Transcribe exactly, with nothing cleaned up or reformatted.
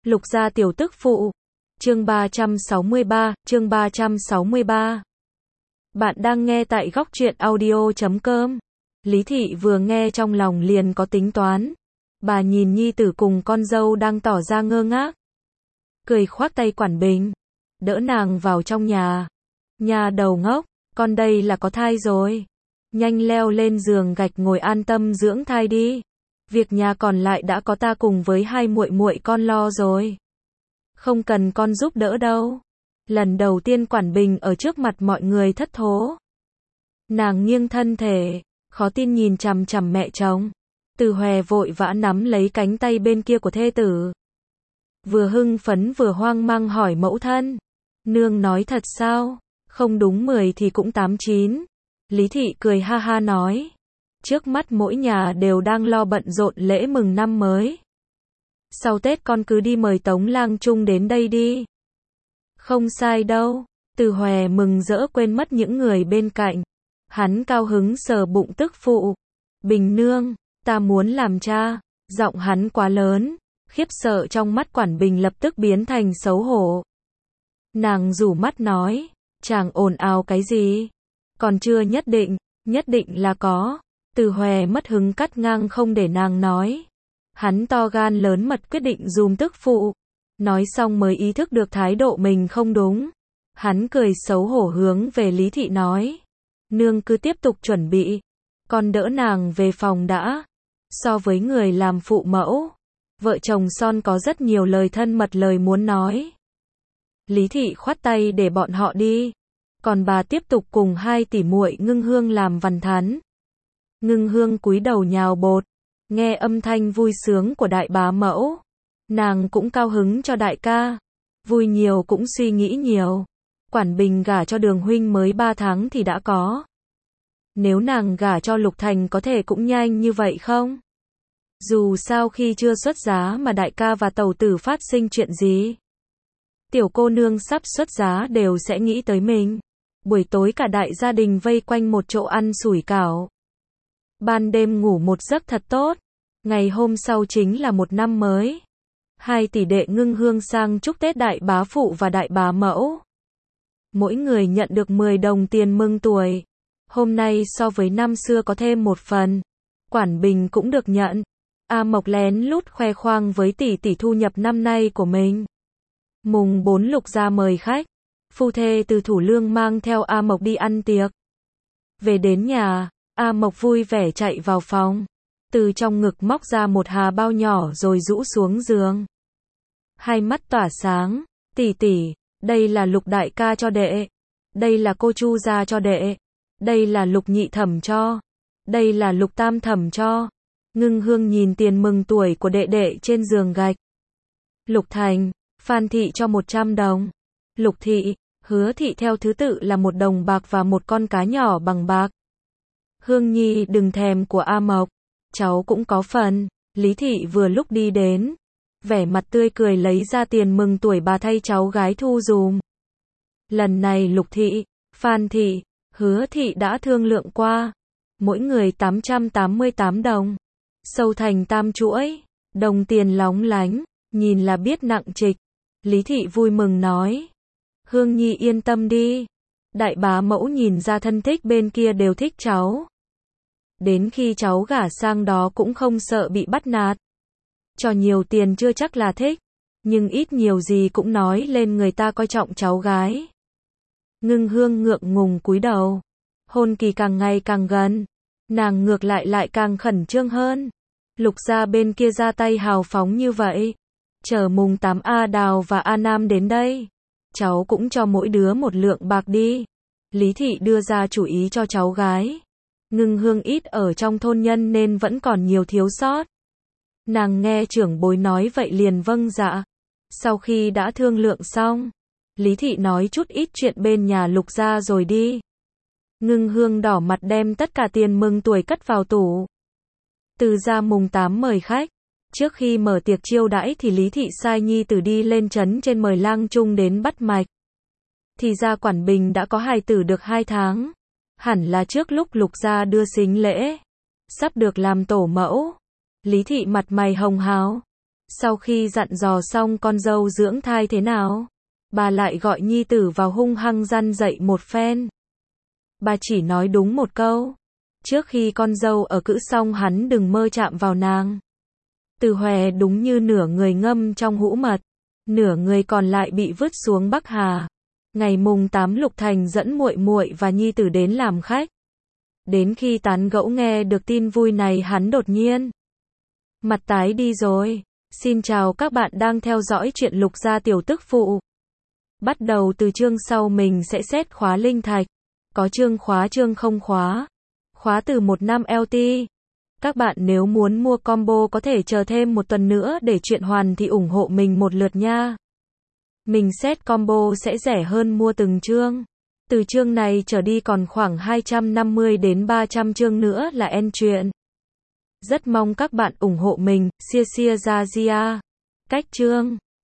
Lục gia tiểu tức phụ. Chương ba trăm sáu mươi ba, chương ba trăm sáu mươi ba. Bạn đang nghe tại góc truyện audio chấm com. Lý thị vừa nghe trong lòng liền có tính toán. Bà nhìn nhi tử cùng con dâu đang tỏ ra ngơ ngác. Cười khoác tay Quản Bình. Đỡ nàng vào trong nhà. Nhà đầu ngốc, con đây là có thai rồi. Nhanh leo lên giường gạch ngồi an tâm dưỡng thai đi. Việc nhà còn lại đã có ta cùng với hai muội muội con lo rồi. Không cần con giúp đỡ đâu. Lần đầu tiên Quản Bình ở trước mặt mọi người thất thố. Nàng nghiêng thân thể, khó tin nhìn chằm chằm mẹ chồng. Từ Hòe vội vã nắm lấy cánh tay bên kia của thê tử. Vừa hưng phấn vừa hoang mang hỏi mẫu thân. Nương nói thật sao? Không đúng mười thì cũng tám chín. Lý thị cười ha ha nói. Trước mắt mỗi nhà đều đang lo bận rộn lễ mừng năm mới. Sau Tết con cứ đi mời Tống Lang Trung đến đây đi. Không sai đâu. Từ Hòe mừng rỡ quên mất những người bên cạnh. Hắn cao hứng sờ bụng tức phụ. Bình nương, ta muốn làm cha. Giọng hắn quá lớn, khiếp sợ trong mắt Quản Bình lập tức biến thành xấu hổ. Nàng rủ mắt nói, chàng ồn ào cái gì? Còn chưa nhất định, nhất định là có. Từ Hòe mất hứng cắt ngang không để nàng nói. Hắn to gan lớn mật quyết định dùm tức phụ. Nói xong mới ý thức được thái độ mình không đúng. Hắn cười xấu hổ hướng về Lý thị nói. Nương cứ tiếp tục chuẩn bị. Con đỡ nàng về phòng đã. So với người làm phụ mẫu, vợ chồng son có rất nhiều lời thân mật lời muốn nói. Lý thị khoát tay để bọn họ đi. Còn bà tiếp tục cùng hai tỷ muội Ngưng Hương làm văn thán. Ngưng Hương cúi đầu nhào bột. Nghe âm thanh vui sướng của đại bá mẫu. Nàng cũng cao hứng cho đại ca. Vui nhiều cũng suy nghĩ nhiều. Quản Bình gả cho Đường huynh mới ba tháng thì đã có. Nếu nàng gả cho Lục Thành có thể cũng nhanh như vậy không? Dù sao khi chưa xuất giá mà đại ca và tẩu tử phát sinh chuyện gì. Tiểu cô nương sắp xuất giá đều sẽ nghĩ tới mình. Buổi tối cả đại gia đình vây quanh một chỗ ăn sủi cảo. Ban đêm ngủ một giấc thật tốt. Ngày hôm sau chính là một năm mới. Hai tỷ đệ Ngưng Hương sang chúc Tết đại bá phụ và đại bá mẫu. Mỗi người nhận được mười đồng tiền mừng tuổi. Hôm nay so với năm xưa có thêm một phần. Quản Bình cũng được nhận. A Mộc lén lút khoe khoang với tỷ tỷ thu nhập năm nay của mình. Mùng bốn Lục gia mời khách. Phu thê từ Thủ Lương mang theo A Mộc đi ăn tiệc. Về đến nhà, A Mộc vui vẻ chạy vào phòng. Từ trong ngực móc ra một hà bao nhỏ rồi rũ xuống giường. Hai mắt tỏa sáng. Tỷ tỷ, đây là Lục đại ca cho đệ. Đây là cô Chu gia cho đệ. Đây là Lục nhị thẩm cho. Đây là Lục tam thẩm cho. Ngưng Hương nhìn tiền mừng tuổi của đệ đệ trên giường gạch. Lục Thành, Phan thị cho một trăm đồng. Lục thị, Hứa thị theo thứ tự là một đồng bạc và một con cá nhỏ bằng bạc. Hương Nhi đừng thèm của A Mộc. Cháu cũng có phần. Lý thị vừa lúc đi đến. Vẻ mặt tươi cười lấy ra tiền mừng tuổi bà thay cháu gái thu dùm. Lần này Lục thị, Phan thị, Hứa thị đã thương lượng qua. Mỗi người tám trăm tám mươi tám đồng. Sâu thành tam chuỗi. Đồng tiền lóng lánh. Nhìn là biết nặng trịch. Lý thị vui mừng nói. Hương Nhi yên tâm đi. Đại bá mẫu nhìn ra thân thích bên kia đều thích cháu. Đến khi cháu gả sang đó cũng không sợ bị bắt nạt. Cho nhiều tiền chưa chắc là thích. Nhưng ít nhiều gì cũng nói lên người ta coi trọng cháu gái. Ngưng Hương ngượng ngùng cúi đầu. Hôn kỳ càng ngày càng gần. Nàng ngược lại lại càng khẩn trương hơn. Lục gia bên kia ra tay hào phóng như vậy. Chờ mùng tám A Đào và A Nam đến đây. Cháu cũng cho mỗi đứa một lượng bạc đi. Lý thị đưa ra chủ ý cho cháu gái. Ngưng Hương ít ở trong thôn nhân nên vẫn còn nhiều thiếu sót. Nàng nghe trưởng bối nói vậy liền vâng dạ. Sau khi đã thương lượng xong, Lý thị nói chút ít chuyện bên nhà Lục gia rồi đi. Ngưng Hương đỏ mặt đem tất cả tiền mừng tuổi cất vào tủ. Từ ra mùng tám mời khách. Trước khi mở tiệc chiêu đãi thì Lý thị sai nhi tử đi lên trấn trên mời Lang Trung đến bắt mạch. Thì ra Quản Bình đã có hài tử được hai tháng. Hẳn là trước lúc Lục gia đưa sính lễ. Sắp được làm tổ mẫu. Lý thị mặt mày hồng hào. Sau khi dặn dò xong con dâu dưỡng thai thế nào, bà lại gọi nhi tử vào hung hăng răn dạy một phen. Bà chỉ nói đúng một câu. Trước khi con dâu ở cữ xong hắn đừng mơ chạm vào nàng. Từ Hòe đúng như nửa người ngâm trong hũ mật, nửa người còn lại bị vứt xuống Bắc Hà. Ngày mùng tám Lục Thành dẫn muội muội và nhi tử đến làm khách. Đến khi tán gẫu nghe được tin vui này hắn đột nhiên mặt tái đi rồi. Xin chào các bạn đang theo dõi chuyện Lục Gia Tiểu Tức Phụ. Bắt đầu từ chương sau mình sẽ xét khóa linh thạch. Có chương khóa chương không khóa. Khóa từ một năm lờ tê. Các bạn nếu muốn mua combo có thể chờ thêm một tuần nữa để chuyện hoàn thì ủng hộ mình một lượt nha. Mình xét combo sẽ rẻ hơn mua từng chương. Từ chương này trở đi còn khoảng hai trăm năm mươi đến ba trăm chương nữa là end truyện. Rất mong các bạn ủng hộ mình, chia chia ra Gia. Cách chương